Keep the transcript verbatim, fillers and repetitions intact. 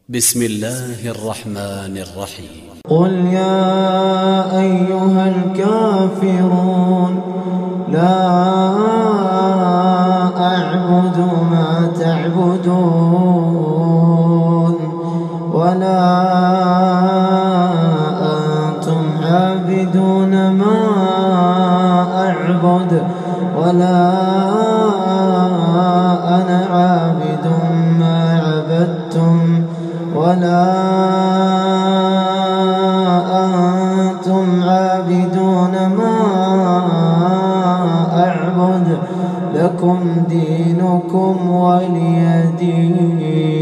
بسم الله الرحمن الرحيم. قل يا أيها الكافرون لا أعبد ما تعبدون ولا أنتم عابدون ما أعبد ولا أنا عابد ما عبدتم ولا أنتم عابدون ما أعبد لكم دينكم ولي دين.